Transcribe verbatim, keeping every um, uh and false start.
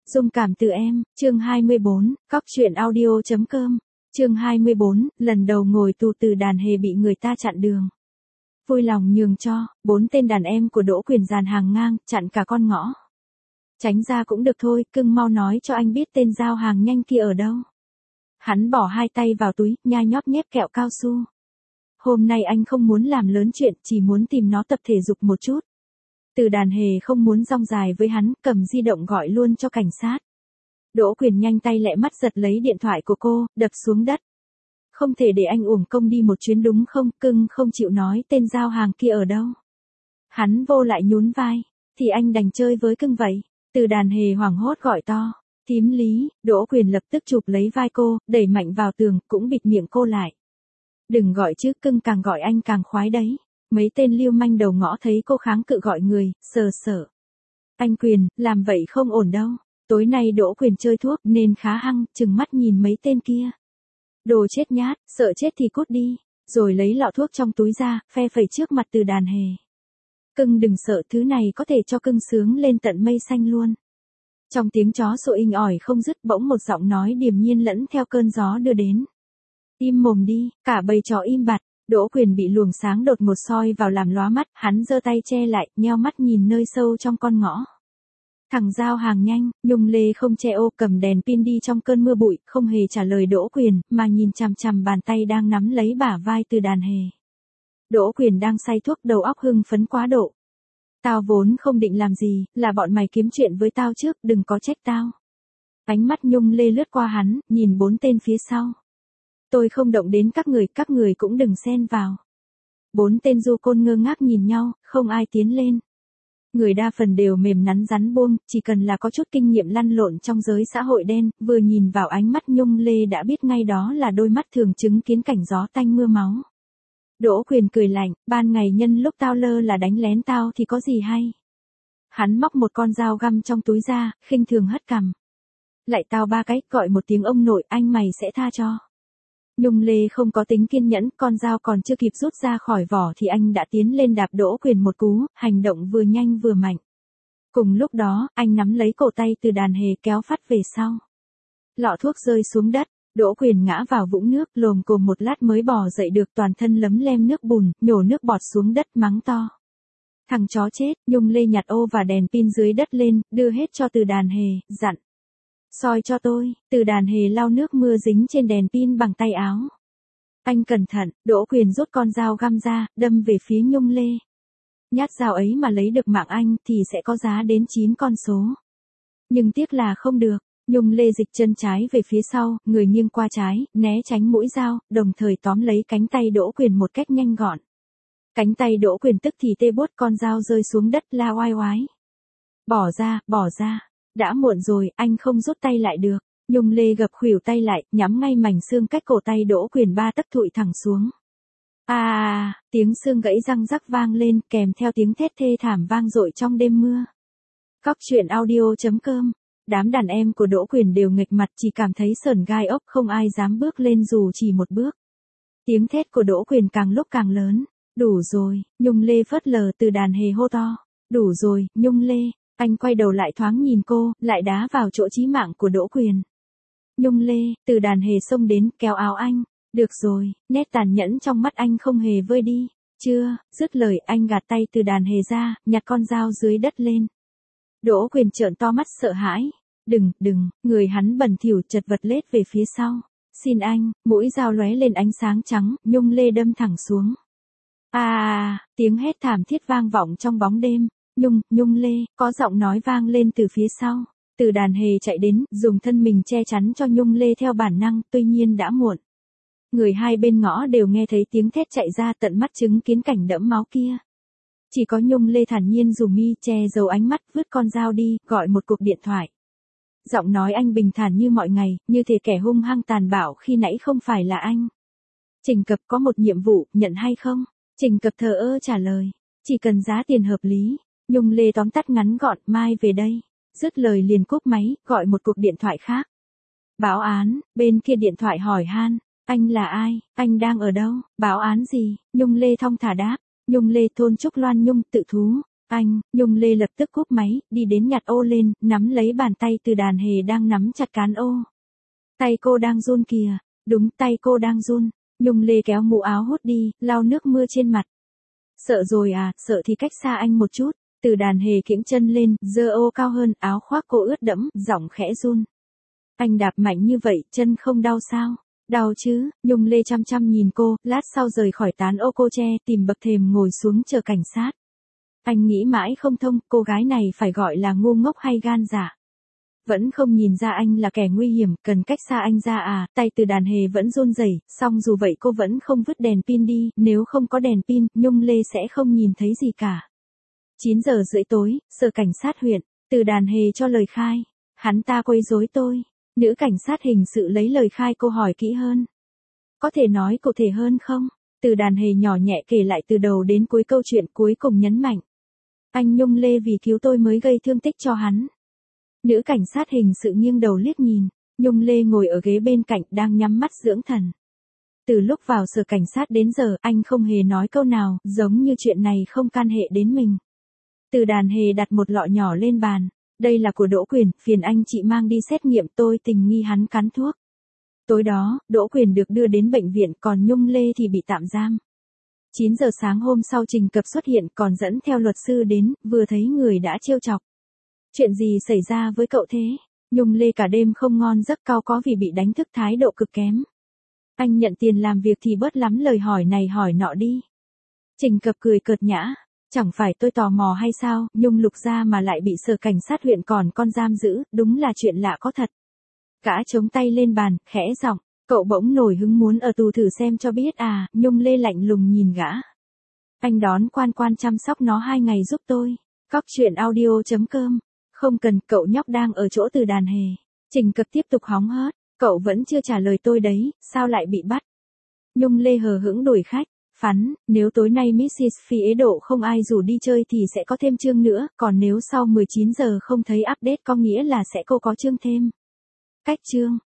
Dung cảm từ em, chương hai mươi bốn, cóc truyện audio chấm com, chương hai mươi bốn, lần đầu ngồi tù Từ Đàn Hề bị người ta chặn đường. Vui lòng nhường cho, bốn tên đàn em của Đỗ Quyền dàn hàng ngang, chặn cả con ngõ. Tránh ra cũng được thôi, cưng mau nói cho anh biết tên giao hàng nhanh kia ở đâu. Hắn bỏ hai tay vào túi, nhai nhóp nhép kẹo cao su. Hôm nay anh không muốn làm lớn chuyện, chỉ muốn tìm nó tập thể dục một chút. Từ Đàn Hề không muốn rong dài với hắn, cầm di động gọi luôn cho cảnh sát. Đỗ Quyền nhanh tay lẹ mắt giật lấy điện thoại của cô, đập xuống đất. Không thể để anh uổng công đi một chuyến đúng không, cưng không chịu nói tên giao hàng kia ở đâu. Hắn vô lại nhún vai, thì anh đành chơi với cưng vậy. Từ Đàn Hề hoảng hốt gọi to, thím Lý, Đỗ Quyền lập tức chụp lấy vai cô, đẩy mạnh vào tường, cũng bịt miệng cô lại. Đừng gọi chứ, cưng càng gọi anh càng khoái đấy. Mấy tên lưu manh đầu ngõ thấy cô kháng cự gọi người, sờ sờ. Anh Quyền, làm vậy không ổn đâu. Tối nay Đỗ Quyền chơi thuốc nên khá hăng, chừng mắt nhìn mấy tên kia. Đồ chết nhát, sợ chết thì cút đi. Rồi lấy lọ thuốc trong túi ra, phe phẩy trước mặt Từ Đàn Hề. Cưng đừng sợ, thứ này có thể cho cưng sướng lên tận mây xanh luôn. Trong tiếng chó sủa inh ỏi không dứt, bỗng một giọng nói điềm nhiên lẫn theo cơn gió đưa đến. Im mồm đi, cả bầy chó im bặt. Đỗ Quyền bị luồng sáng đột ngột soi vào làm lóa mắt, hắn giơ tay che lại, nheo mắt nhìn nơi sâu trong con ngõ. Thằng giao hàng nhanh, Nhung Lê không che ô, cầm đèn pin đi trong cơn mưa bụi, không hề trả lời Đỗ Quyền, mà nhìn chằm chằm bàn tay đang nắm lấy bả vai Từ Đàn Hề. Đỗ Quyền đang say thuốc, đầu óc hưng phấn quá độ. Tao vốn không định làm gì, là bọn mày kiếm chuyện với tao trước, đừng có trách tao. Ánh mắt Nhung Lê lướt qua hắn, nhìn bốn tên phía sau. Tôi không động đến các người, các người cũng đừng xen vào. Bốn tên du côn ngơ ngác nhìn nhau, không ai tiến lên. Người đa phần đều mềm nắn rắn buông, chỉ cần là có chút kinh nghiệm lăn lộn trong giới xã hội đen, vừa nhìn vào ánh mắt Nhung Lê đã biết ngay đó là đôi mắt thường chứng kiến cảnh gió tanh mưa máu. Đỗ Quyền cười lạnh, ban ngày nhân lúc tao lơ là đánh lén tao thì có gì hay. Hắn móc một con dao găm trong túi ra, khinh thường hất cằm. Lại tao ba cái, gọi một tiếng ông nội, anh mày sẽ tha cho. Nhung Lê không có tính kiên nhẫn, con dao còn chưa kịp rút ra khỏi vỏ thì anh đã tiến lên đạp Đỗ Quyền một cú, hành động vừa nhanh vừa mạnh. Cùng lúc đó, anh nắm lấy cổ tay Từ Đàn Hề kéo phát về sau. Lọ thuốc rơi xuống đất, Đỗ Quyền ngã vào vũng nước, lồm cồm một lát mới bò dậy được, toàn thân lấm lem nước bùn, nhổ nước bọt xuống đất mắng to. Thằng chó chết, Nhung Lê nhặt ô và đèn pin dưới đất lên, đưa hết cho Từ Đàn Hề, dặn. Soi cho tôi, Từ Đàn Hề lau nước mưa dính trên đèn pin bằng tay áo. Anh cẩn thận, Đỗ Quyền rút con dao găm ra, đâm về phía Nhung Lê. Nhát dao ấy mà lấy được mạng anh thì sẽ có giá đến chín con số. Nhưng tiếc là không được, Nhung Lê dịch chân trái về phía sau, người nghiêng qua trái, né tránh mũi dao, đồng thời tóm lấy cánh tay Đỗ Quyền một cách nhanh gọn. Cánh tay Đỗ Quyền tức thì tê buốt, con dao rơi xuống đất la oai oái. Bỏ ra, bỏ ra. Đã muộn rồi, anh không rút tay lại được. Nhung Lê gập khuỷu tay lại, nhắm ngay mảnh xương cách cổ tay Đỗ Quyền ba tấc thụi thẳng xuống. À, à, à, tiếng xương gãy răng rắc vang lên, kèm theo tiếng thét thê thảm vang dội trong đêm mưa. Cóc truyện audio chấm com. Đám đàn em của Đỗ Quyền đều nghệch mặt, chỉ cảm thấy sởn gai ốc, không ai dám bước lên dù chỉ một bước. Tiếng thét của Đỗ Quyền càng lúc càng lớn. Đủ rồi, Nhung Lê phớt lờ, Từ Đàn Hề hô to. Đủ rồi, Nhung Lê. Anh quay đầu lại thoáng nhìn cô, lại đá vào chỗ chí mạng của Đỗ Quyền. Nhung Lê, Từ Đàn Hề xông đến, kéo áo anh. Được rồi, nét tàn nhẫn trong mắt anh không hề vơi đi. Chưa, dứt lời anh gạt tay Từ Đàn Hề ra, nhặt con dao dưới đất lên. Đỗ Quyền trợn to mắt sợ hãi. Đừng, đừng, người hắn bẩn thỉu chật vật lết về phía sau. Xin anh, mũi dao lóe lên ánh sáng trắng, Nhung Lê đâm thẳng xuống. À, à, tiếng hét thảm thiết vang vọng trong bóng đêm. Nhung, Nhung Lê, có giọng nói vang lên từ phía sau. Từ Đàn Hề chạy đến, dùng thân mình che chắn cho Nhung Lê theo bản năng, tuy nhiên đã muộn. Người hai bên ngõ đều nghe thấy tiếng thét chạy ra, tận mắt chứng kiến cảnh đẫm máu kia. Chỉ có Nhung Lê thản nhiên rủ mi che giấu ánh mắt, vứt con dao đi, gọi một cuộc điện thoại. Giọng nói anh bình thản như mọi ngày, như thể kẻ hung hăng tàn bạo khi nãy không phải là anh. Trình Cập có một nhiệm vụ, nhận hay không? Trình Cập thờ ơ trả lời. Chỉ cần giá tiền hợp lý. Nhung Lê tóm tắt ngắn gọn, mai về đây. Dứt lời liền cúp máy, gọi một cuộc điện thoại khác. Báo án, bên kia điện thoại hỏi han. Anh là ai, anh đang ở đâu, báo án gì? Nhung Lê thong thả đáp. Nhung Lê thôn Trúc Loan Nhung, tự thú. Anh, Nhung Lê lập tức cúp máy, đi đến nhặt ô lên, nắm lấy bàn tay Từ Đàn Hề đang nắm chặt cán ô. Tay cô đang run kìa, đúng tay cô đang run. Nhung Lê kéo mũ áo hút đi, lau nước mưa trên mặt. Sợ rồi à, sợ thì cách xa anh một chút. Từ Đàn Hề kiễng chân lên, giơ ô cao hơn, áo khoác cô ướt đẫm, giọng khẽ run. Anh đạp mạnh như vậy, chân không đau sao? Đau chứ, Nhung Lê chăm chăm nhìn cô, lát sau rời khỏi tán ô cô che, tìm bậc thềm ngồi xuống chờ cảnh sát. Anh nghĩ mãi không thông, cô gái này phải gọi là ngu ngốc hay gan dạ. Vẫn không nhìn ra anh là kẻ nguy hiểm, cần cách xa anh ra à, tay Từ Đàn Hề vẫn run rẩy, song dù vậy cô vẫn không vứt đèn pin đi, nếu không có đèn pin, Nhung Lê sẽ không nhìn thấy gì cả. chín giờ rưỡi tối, sở cảnh sát huyện, Từ Đàn Hề cho lời khai. Hắn ta quấy rối tôi. Nữ cảnh sát hình sự lấy lời khai cô hỏi kỹ hơn. Có thể nói cụ thể hơn không? Từ Đàn Hề nhỏ nhẹ kể lại từ đầu đến cuối câu chuyện, cuối cùng nhấn mạnh. Anh Nhung Lê vì cứu tôi mới gây thương tích cho hắn. Nữ cảnh sát hình sự nghiêng đầu liếc nhìn. Nhung Lê ngồi ở ghế bên cạnh đang nhắm mắt dưỡng thần. Từ lúc vào sở cảnh sát đến giờ anh không hề nói câu nào, giống như chuyện này không can hệ đến mình. Từ Đàn Hề đặt một lọ nhỏ lên bàn. Đây là của Đỗ Quyền, phiền anh chị mang đi xét nghiệm, tôi tình nghi hắn cắn thuốc. Tối đó, Đỗ Quyền được đưa đến bệnh viện, còn Nhung Lê thì bị tạm giam. chín giờ sáng hôm sau Trình Cập xuất hiện, còn dẫn theo luật sư đến, vừa thấy người đã trêu chọc. Chuyện gì xảy ra với cậu thế? Nhung Lê cả đêm không ngon giấc, cao có vì bị đánh thức, thái độ cực kém. Anh nhận tiền làm việc thì bớt lắm lời hỏi này hỏi nọ đi. Trình Cập cười cợt nhã. Chẳng phải tôi tò mò hay sao, Nhung Lục gia mà lại bị sở cảnh sát huyện còn con giam giữ, đúng là chuyện lạ có thật. Gã chống tay lên bàn, khẽ giọng, cậu bỗng nổi hứng muốn ở tù thử xem cho biết à, Nhung Lê lạnh lùng nhìn gã. Anh đón Quan Quan chăm sóc nó hai ngày giúp tôi. Cóc truyện audio chấm com. Không cần, cậu nhóc đang ở chỗ Từ Đàn Hề. Trình Cập tiếp tục hóng hớt, cậu vẫn chưa trả lời tôi đấy, sao lại bị bắt? Nhung Lê hờ hững đuổi khách. Phắn, nếu tối nay mít xít Phi Ế Độ không ai rủ đi chơi thì sẽ có thêm chương nữa, còn nếu sau mười chín giờ không thấy update có nghĩa là sẽ cô có chương thêm. Cách chương